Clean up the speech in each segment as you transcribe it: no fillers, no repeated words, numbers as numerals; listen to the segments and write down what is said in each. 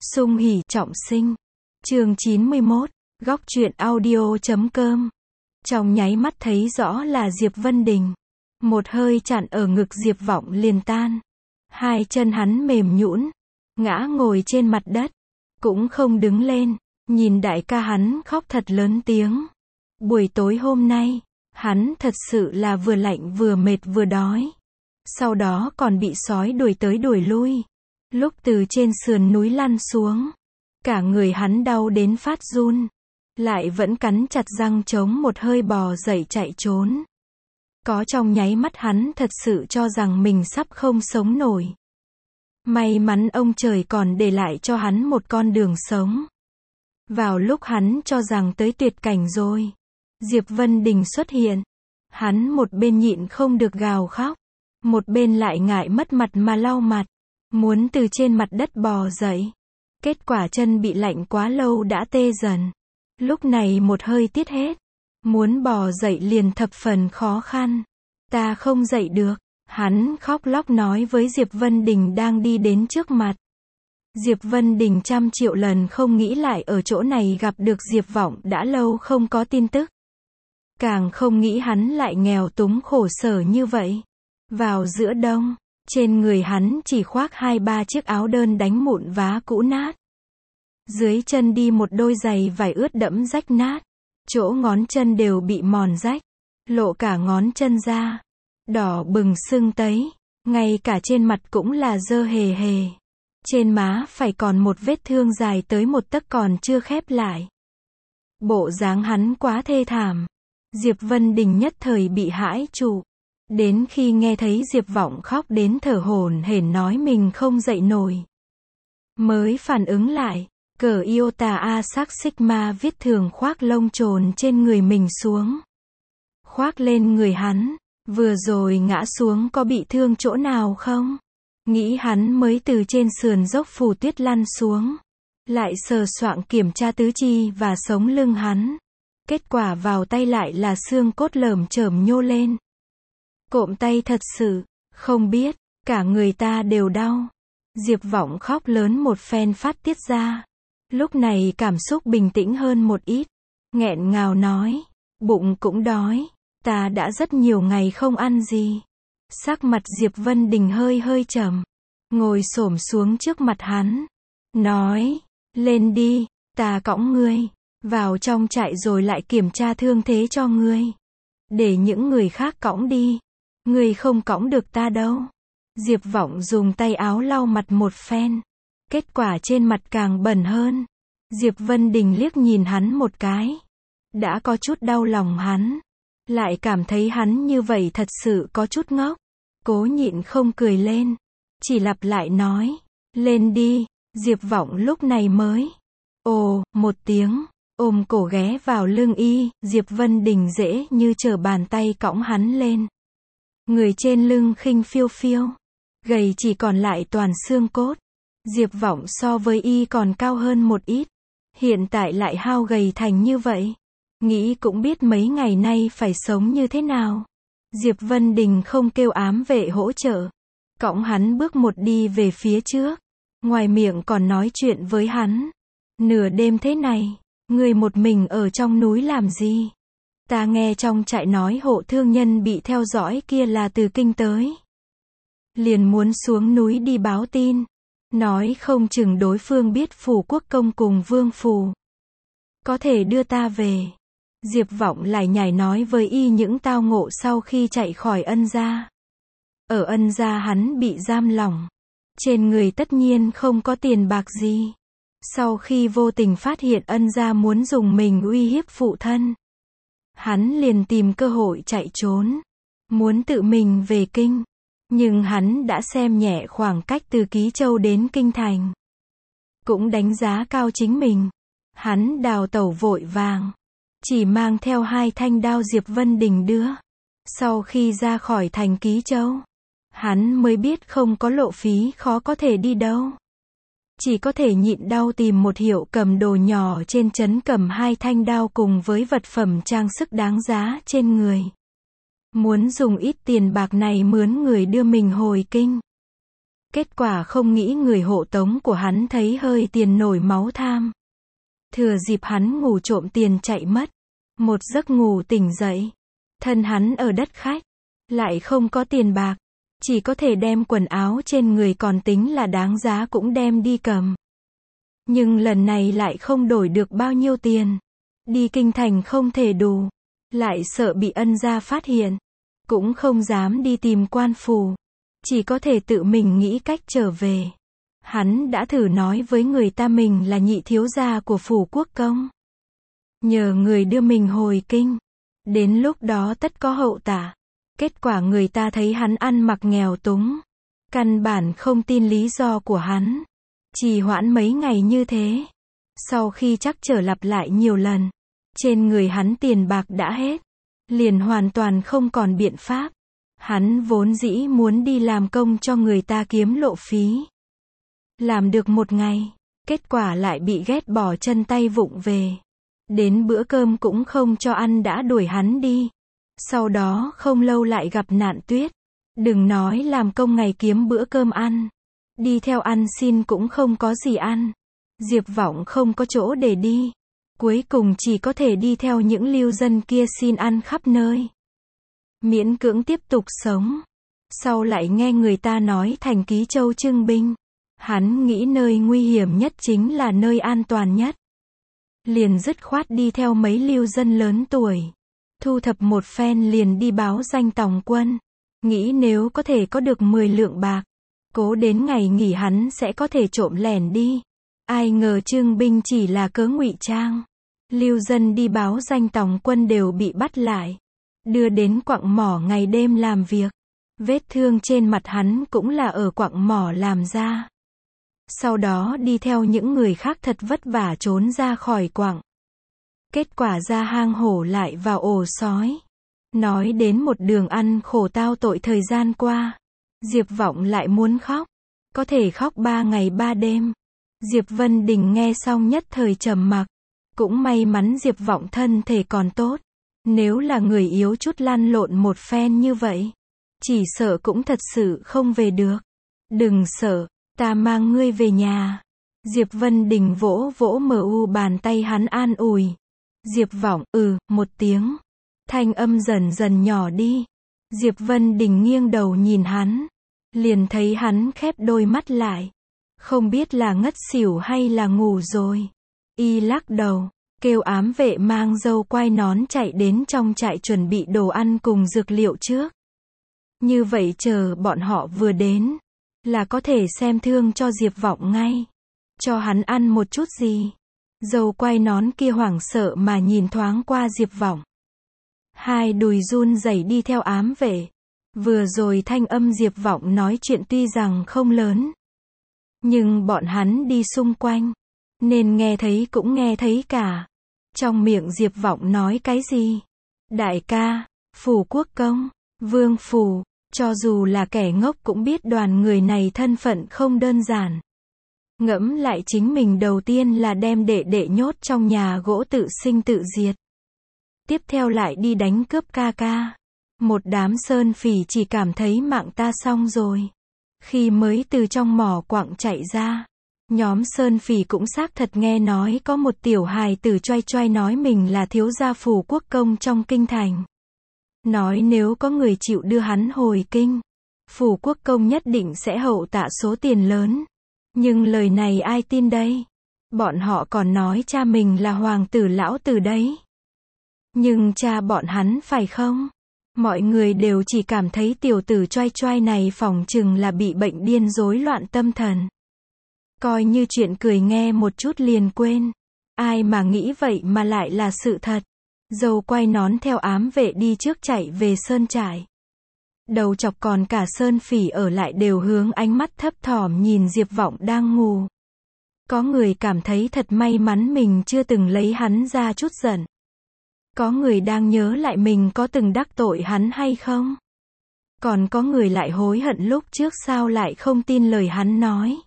Sung hỉ trọng sinh. Chương 91, góc truyện audio.com. Trong nháy mắt thấy rõ là Diệp Vân Đình. Một hơi chặn ở ngực Diệp Vọng liền tan. Hai chân hắn mềm nhũn, ngã ngồi trên mặt đất, cũng không đứng lên, nhìn đại ca hắn khóc thật lớn tiếng. Buổi tối hôm nay, hắn thật sự là vừa lạnh vừa mệt vừa đói. Sau đó còn bị sói đuổi tới đuổi lui. Lúc từ trên sườn núi lăn xuống, cả người hắn đau đến phát run, lại vẫn cắn chặt răng chống một hơi bò dậy chạy trốn. Có trong nháy mắt hắn thật sự cho rằng mình sắp không sống nổi. May mắn ông trời còn để lại cho hắn một con đường sống. Vào lúc hắn cho rằng tới tuyệt cảnh rồi, Diệp Vân Đình xuất hiện. Hắn một bên nhịn không được gào khóc, một bên lại ngại mất mặt mà lau mặt, muốn từ trên mặt đất bò dậy. Kết quả chân bị lạnh quá lâu đã tê dần. Lúc này một hơi tiết hết, muốn bò dậy liền thập phần khó khăn. Ta không dậy được, hắn khóc lóc nói với Diệp Vân Đình đang đi đến trước mặt. Diệp Vân Đình trăm triệu lần không nghĩ lại ở chỗ này gặp được Diệp Vọng đã lâu không có tin tức. Càng không nghĩ hắn lại nghèo túng khổ sở như vậy. Vào giữa đông, trên người hắn chỉ khoác 2-3 chiếc áo đơn đánh mụn vá cũ nát. Dưới chân đi một đôi giày vải ướt đẫm rách nát. Chỗ ngón chân đều bị mòn rách, lộ cả ngón chân ra, đỏ bừng sưng tấy, ngay cả trên mặt cũng là dơ hề hề. Trên má phải còn một vết thương dài tới 1 tấc còn chưa khép lại. Bộ dáng hắn quá thê thảm. Diệp Vân Đình nhất thời bị hãi trụ. Đến khi nghe thấy Diệp Vọng khóc đến thở hổn hển nói mình không dậy nổi, mới phản ứng lại, cờ Iota A sắc Sigma viết thường khoác lông trồn trên người mình xuống. Khoác lên người hắn, vừa rồi ngã xuống có bị thương chỗ nào không? Nghĩ hắn mới từ trên sườn dốc phù tuyết lăn xuống. Lại sờ soạng kiểm tra tứ chi và sống lưng hắn. Kết quả vào tay lại là xương cốt lởm chởm nhô lên. Cộm tay thật sự, không biết, cả người ta đều đau. Diệp Vọng khóc lớn một phen phát tiết ra. Lúc này cảm xúc bình tĩnh hơn một ít. Nghẹn ngào nói, bụng cũng đói, ta đã rất nhiều ngày không ăn gì. Sắc mặt Diệp Vân Đình hơi hơi trầm, ngồi xổm xuống trước mặt hắn, nói, lên đi, ta cõng ngươi, vào trong trại rồi lại kiểm tra thương thế cho ngươi. Để những người khác cõng đi, ngươi không cõng được ta đâu. Diệp Vọng dùng tay áo lau mặt một phen. Kết quả trên mặt càng bẩn hơn. Diệp Vân Đình liếc nhìn hắn một cái. Đã có chút đau lòng hắn. Lại cảm thấy hắn như vậy thật sự có chút ngốc. Cố nhịn không cười lên. Chỉ lặp lại nói, lên đi. Diệp Vọng lúc này mới ồ, một tiếng, ôm cổ ghé vào lưng y. Diệp Vân Đình dễ như trở bàn tay cõng hắn lên. Người trên lưng khinh phiêu phiêu, gầy chỉ còn lại toàn xương cốt. Diệp Vọng so với y còn cao hơn một ít. Hiện tại lại hao gầy thành như vậy. Nghĩ cũng biết mấy ngày nay phải sống như thế nào. Diệp Vân Đình không kêu ám vệ hỗ trợ. Cõng hắn bước một đi về phía trước. Ngoài miệng còn nói chuyện với hắn. Nửa đêm thế này, người một mình ở trong núi làm gì? Ta nghe trong trại nói hộ thương nhân bị theo dõi kia là từ kinh tới. Liền muốn xuống núi đi báo tin. Nói không chừng đối phương biết Phủ Quốc Công cùng Vương Phủ có thể đưa ta về. Diệp Vọng lại nhảy nói với y những tao ngộ sau khi chạy khỏi Ân gia. Ở Ân gia hắn bị giam lỏng. Trên người tất nhiên không có tiền bạc gì. Sau khi vô tình phát hiện Ân gia muốn dùng mình uy hiếp phụ thân, hắn liền tìm cơ hội chạy trốn. Muốn tự mình về kinh. Nhưng hắn đã xem nhẹ khoảng cách từ Ký Châu đến Kinh Thành. Cũng đánh giá cao chính mình. Hắn đào tẩu vội vàng. Chỉ mang theo 2 thanh đao Diệp Vân Đình đưa. Sau khi ra khỏi thành Ký Châu, hắn mới biết không có lộ phí khó có thể đi đâu. Chỉ có thể nhịn đau tìm một hiệu cầm đồ nhỏ trên trấn cầm 2 thanh đao cùng với vật phẩm trang sức đáng giá trên người. Muốn dùng ít tiền bạc này mướn người đưa mình hồi kinh. Kết quả không nghĩ người hộ tống của hắn thấy hơi tiền nổi máu tham. Thừa dịp hắn ngủ trộm tiền chạy mất. Một giấc ngủ tỉnh dậy. Thân hắn ở đất khách. Lại không có tiền bạc. Chỉ có thể đem quần áo trên người còn tính là đáng giá cũng đem đi cầm. Nhưng lần này lại không đổi được bao nhiêu tiền. Đi kinh thành không thể đủ. Lại sợ bị ân gia phát hiện. Cũng không dám đi tìm quan phủ. Chỉ có thể tự mình nghĩ cách trở về. Hắn đã thử nói với người ta mình là nhị thiếu gia của phủ quốc công. Nhờ người đưa mình hồi kinh. Đến lúc đó tất có hậu tạ. Kết quả người ta thấy hắn ăn mặc nghèo túng. Căn bản không tin lý do của hắn. Trì hoãn mấy ngày như thế. Sau khi chắc trở lặp lại nhiều lần. Trên người hắn tiền bạc đã hết. Liền hoàn toàn không còn biện pháp. Hắn vốn dĩ muốn đi làm công cho người ta kiếm lộ phí. Làm được một ngày. Kết quả lại bị ghét bỏ chân tay vụng về. Đến bữa cơm cũng không cho ăn đã đuổi hắn đi. Sau đó không lâu lại gặp nạn tuyết. Đừng nói làm công ngày kiếm bữa cơm ăn. Đi theo ăn xin cũng không có gì ăn. Diệp Vọng không có chỗ để đi. Cuối cùng chỉ có thể đi theo những lưu dân kia xin ăn khắp nơi. Miễn cưỡng tiếp tục sống. Sau lại nghe người ta nói thành Ký Châu trưng binh. Hắn nghĩ nơi nguy hiểm nhất chính là nơi an toàn nhất. Liền dứt khoát đi theo mấy lưu dân lớn tuổi. Thu thập một phen liền đi báo danh tòng quân. Nghĩ nếu có thể có được 10 lượng bạc. Cố đến ngày nghỉ hắn sẽ có thể trộm lẻn đi. Ai ngờ trưng binh chỉ là cớ ngụy trang. Lưu dân đi báo danh tòng quân đều bị bắt lại. Đưa đến quặng mỏ ngày đêm làm việc. Vết thương trên mặt hắn cũng là ở quặng mỏ làm ra. Sau đó đi theo những người khác thật vất vả trốn ra khỏi quặng. Kết quả ra hang hổ lại vào ổ sói. Nói đến một đường ăn khổ tao tội thời gian qua. Diệp Vọng lại muốn khóc. Có thể khóc 3 ngày 3 đêm. Diệp Vân Đình nghe xong nhất thời trầm mặc. Cũng may mắn Diệp Vọng thân thể còn tốt. Nếu là người yếu chút lăn lộn một phen như vậy. Chỉ sợ cũng thật sự không về được. Đừng sợ, ta mang ngươi về nhà. Diệp Vân Đình vỗ vỗ bàn tay hắn an ủi. Diệp Vọng, một tiếng. Thanh âm dần dần nhỏ đi. Diệp Vân Đình nghiêng đầu nhìn hắn. Liền thấy hắn khép đôi mắt lại. Không biết là ngất xỉu hay là ngủ rồi. Y lắc đầu, kêu ám vệ mang dâu quai nón chạy đến trong trại chuẩn bị đồ ăn cùng dược liệu trước. Như vậy chờ bọn họ vừa đến, là có thể xem thương cho Diệp Vọng ngay. Cho hắn ăn một chút gì. Dâu quai nón kia hoảng sợ mà nhìn thoáng qua Diệp Vọng. Hai đùi run rẩy đi theo ám vệ. Vừa rồi thanh âm Diệp Vọng nói chuyện tuy rằng không lớn. Nhưng bọn hắn đi xung quanh. Nên nghe thấy cũng nghe thấy cả. Trong miệng Diệp Vọng nói cái gì? Đại ca, phủ quốc công, vương phủ. Cho dù là kẻ ngốc cũng biết đoàn người này thân phận không đơn giản. Ngẫm lại chính mình đầu tiên là đem đệ đệ nhốt trong nhà gỗ tự sinh tự diệt. Tiếp theo lại đi đánh cướp ca ca. Một đám sơn phỉ chỉ cảm thấy mạng ta xong rồi. Khi mới từ trong mỏ quặng chạy ra. Nhóm sơn phỉ cũng xác thật nghe nói có một tiểu hài tử choai choai nói mình là thiếu gia phủ quốc công trong kinh thành. Nói nếu có người chịu đưa hắn hồi kinh, phủ quốc công nhất định sẽ hậu tạ số tiền lớn. Nhưng lời này ai tin đây? Bọn họ còn nói cha mình là hoàng tử lão tử đấy. Nhưng cha bọn hắn phải không? Mọi người đều chỉ cảm thấy tiểu tử choai choai này phỏng chừng là bị bệnh điên rối loạn tâm thần. Coi như chuyện cười nghe một chút liền quên. Ai mà nghĩ vậy mà lại là sự thật. Dâu quai nón theo ám vệ đi trước chạy về sơn trại. Đầu chọc còn cả sơn phỉ ở lại đều hướng ánh mắt thấp thỏm nhìn Diệp Vọng đang ngủ. Có người cảm thấy thật may mắn mình chưa từng lấy hắn ra chút giận. Có người đang nhớ lại mình có từng đắc tội hắn hay không. Còn có người lại hối hận lúc trước sao lại không tin lời hắn nói.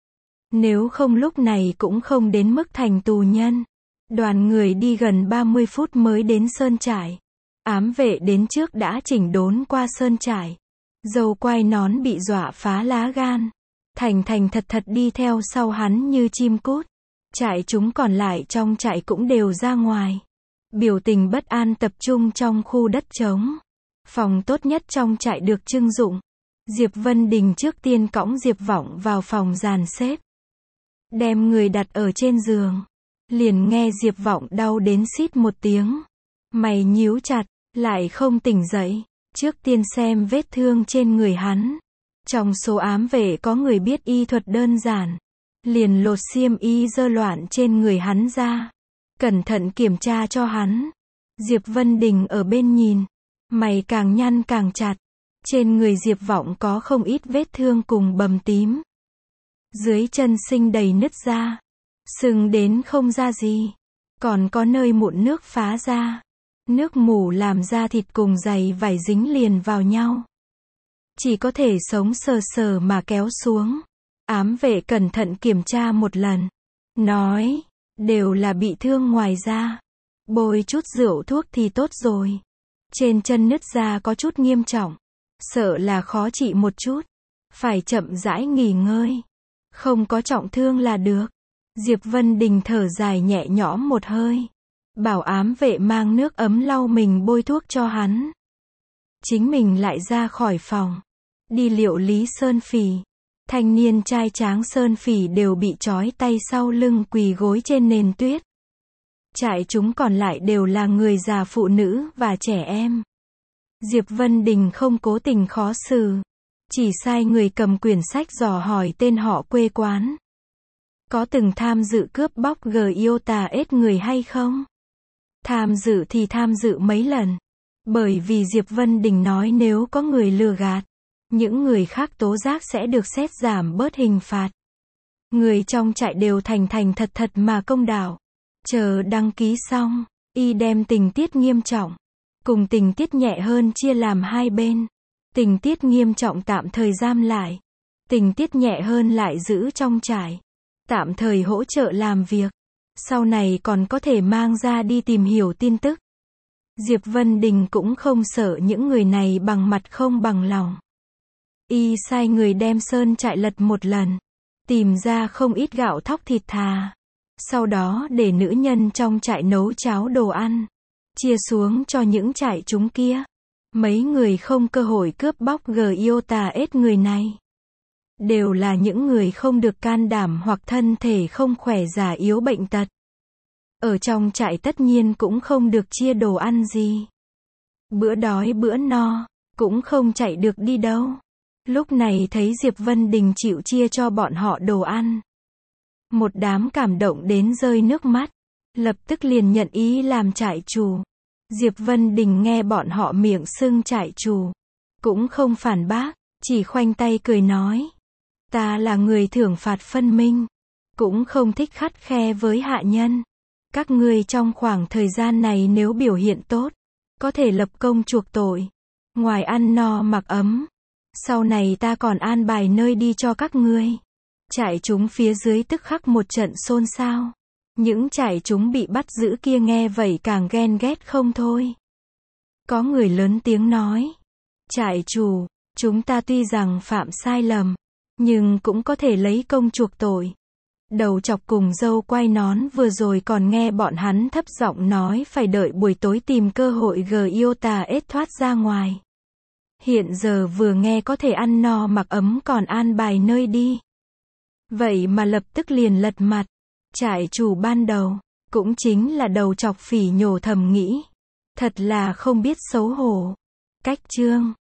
Nếu không lúc này cũng không đến mức thành tù nhân. Đoàn người đi gần 30 phút mới đến sơn trại. Ám vệ đến trước đã chỉnh đốn qua sơn trại. Dâu quai nón bị dọa phá lá gan. thành thành thật thật đi theo sau hắn như chim cút. Trại chúng còn lại trong trại cũng đều ra ngoài. Biểu tình bất an tập trung trong khu đất trống. Phòng tốt nhất trong trại được trưng dụng. Diệp Vân Đình trước tiên cõng Diệp Vọng vào phòng dàn xếp. Đem người đặt ở trên giường. Liền nghe Diệp Vọng đau đến xít một tiếng. Mày nhíu chặt, lại không tỉnh dậy. Trước tiên xem vết thương trên người hắn. Trong số ám vệ có người biết y thuật đơn giản. Liền lột xiêm y dơ loạn trên người hắn ra. Cẩn thận kiểm tra cho hắn. Diệp Vân Đình ở bên nhìn. Mày càng nhăn càng chặt. Trên người Diệp Vọng có không ít vết thương cùng bầm tím. Dưới chân sinh đầy nứt ra. Sưng đến không ra gì. Còn có nơi mụn nước phá ra. Nước mủ làm da thịt cùng giày vải dính liền vào nhau. Chỉ có thể sống sờ sờ mà kéo xuống. Ám vệ cẩn thận kiểm tra một lần. Nói, đều là bị thương ngoài da. Bôi chút rượu thuốc thì tốt rồi. Trên chân nứt ra có chút nghiêm trọng. Sợ là khó trị một chút. Phải chậm rãi nghỉ ngơi. Không có trọng thương là được. Diệp Vân Đình thở dài nhẹ nhõm một hơi. Bảo ám vệ mang nước ấm lau mình bôi thuốc cho hắn. Chính mình lại ra khỏi phòng. Đi liệu lý Sơn Phỉ. Thanh niên trai tráng Sơn Phỉ đều bị trói tay sau lưng quỳ gối trên nền tuyết. Trại chúng còn lại đều là người già phụ nữ và trẻ em. Diệp Vân Đình không cố tình khó xử. Chỉ sai người cầm quyển sách dò hỏi tên họ quê quán. Có từng tham dự cướp bóc Giota ết người hay không? Tham dự thì tham dự mấy lần. Bởi vì Diệp Vân Đình nói nếu có người lừa gạt, những người khác tố giác sẽ được xét giảm bớt hình phạt. Người trong trại đều thành thành thật thật mà công đạo. Chờ đăng ký xong, y đem tình tiết nghiêm trọng cùng tình tiết nhẹ hơn chia làm hai bên. Tình tiết nghiêm trọng tạm thời giam lại. Tình tiết nhẹ hơn lại giữ trong trại. Tạm thời hỗ trợ làm việc. Sau này còn có thể mang ra đi tìm hiểu tin tức. Diệp Vân Đình cũng không sợ những người này bằng mặt không bằng lòng. Y sai người đem sơn trại lật một lần. Tìm ra không ít gạo thóc thịt thà. Sau đó để nữ nhân trong trại nấu cháo đồ ăn. Chia xuống cho những trại chúng kia. Mấy người không cơ hội cướp bóc Giota ết người này. Đều là những người không được can đảm hoặc thân thể không khỏe già yếu bệnh tật. Ở trong trại tất nhiên cũng không được chia đồ ăn gì. Bữa đói bữa no, cũng không chạy được đi đâu. Lúc này thấy Diệp Vân Đình chịu chia cho bọn họ đồ ăn. Một đám cảm động đến rơi nước mắt. Lập tức liền nhận ý làm trại chủ. Diệp Vân Đình nghe bọn họ miệng xưng trại chủ. Cũng không phản bác, chỉ khoanh tay cười nói. Ta là người thưởng phạt phân minh. Cũng không thích khắt khe với hạ nhân. Các ngươi trong khoảng thời gian này nếu biểu hiện tốt, có thể lập công chuộc tội. Ngoài ăn no mặc ấm. Sau này ta còn an bài nơi đi cho các ngươi. Trại chúng phía dưới tức khắc một trận xôn xao. Những trại chúng bị bắt giữ kia nghe vậy càng ghen ghét không thôi. Có người lớn tiếng nói. Trại chủ, chúng ta tuy rằng phạm sai lầm, nhưng cũng có thể lấy công chuộc tội. Đầu chọc cùng dâu quay nón vừa rồi còn nghe bọn hắn thấp giọng nói phải đợi buổi tối tìm cơ hội Giota ết thoát ra ngoài. Hiện giờ vừa nghe có thể ăn no mặc ấm còn an bài nơi đi. Vậy mà lập tức liền lật mặt. Trại chủ ban đầu, cũng chính là đầu chọc phỉ nhổ thầm nghĩ. Thật là không biết xấu hổ. Cách chương